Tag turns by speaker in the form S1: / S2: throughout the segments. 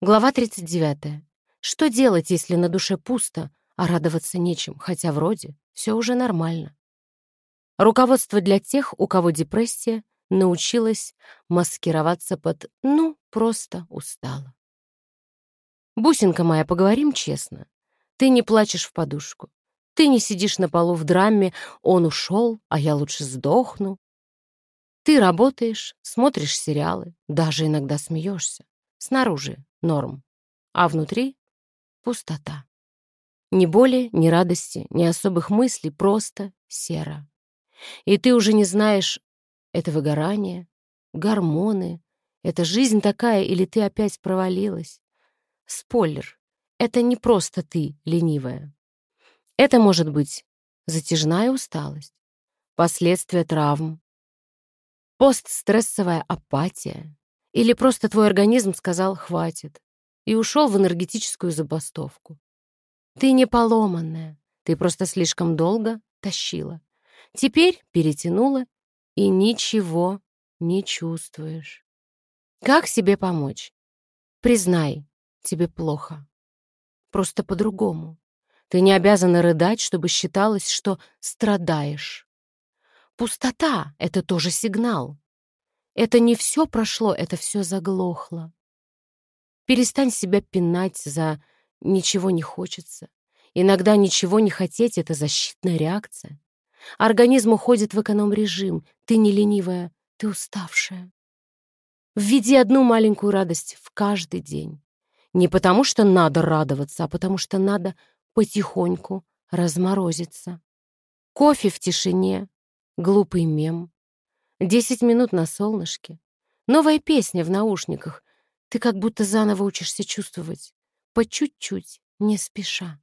S1: Глава 39. Что делать, если на душе пусто, а радоваться нечем, хотя вроде все уже нормально? Руководство для тех, у кого депрессия, научилась маскироваться под «ну, просто устала». Бусинка моя, поговорим честно. Ты не плачешь в подушку. Ты не сидишь на полу в драме «он ушел, а я лучше сдохну». Ты работаешь, смотришь сериалы, даже иногда смеешься. Снаружи норм, а внутри пустота. Ни боли, ни радости, ни особых мыслей, просто серо. И ты уже не знаешь, это выгорание, гормоны, это жизнь такая или ты опять провалилась. Спойлер, это не просто ты ленивая. Это может быть затяжная усталость, последствия травм, постстрессовая апатия или просто твой организм сказал «хватит» и ушел в энергетическую забастовку. Ты не поломанная, ты просто слишком долго тащила. Теперь перетянула и ничего не чувствуешь. Как себе помочь? Признай, тебе плохо. Просто по-другому. Ты не обязана рыдать, чтобы считалось, что страдаешь. Пустота — это тоже сигнал. Это не все прошло, это все заглохло. Перестань себя пинать за «ничего не хочется». Иногда ничего не хотеть — это защитная реакция. Организм уходит в эконом-режим. Ты не ленивая, ты уставшая. Введи одну маленькую радость в каждый день. Не потому что надо радоваться, а потому что надо потихоньку разморозиться. Кофе в тишине, глупый мем, 10 минут на солнышке, новая песня в наушниках. Ты как будто заново учишься чувствовать. По чуть-чуть, не спеша.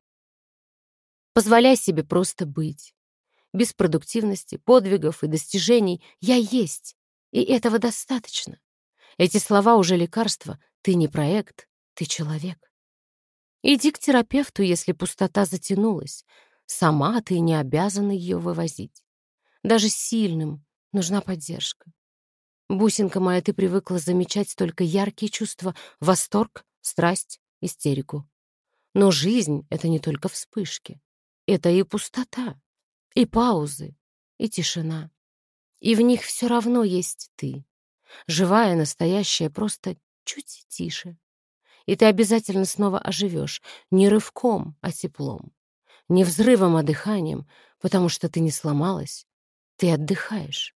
S1: Позволяй себе просто быть. Без продуктивности, подвигов и достижений «я есть», и этого достаточно. Эти слова уже лекарство. Ты не проект, ты человек. Иди к терапевту, если пустота затянулась. Сама ты не обязана ее вывозить. Даже сильным нужна поддержка. Бусинка моя, ты привыкла замечать только яркие чувства: восторг, страсть, истерику. Но жизнь — это не только вспышки. Это и пустота, и паузы, и тишина. И в них все равно есть ты. Живая, настоящая, просто чуть тише. И ты обязательно снова оживешь. Не рывком, а теплом. Не взрывом, а дыханием, потому что ты не сломалась. Ты отдыхаешь.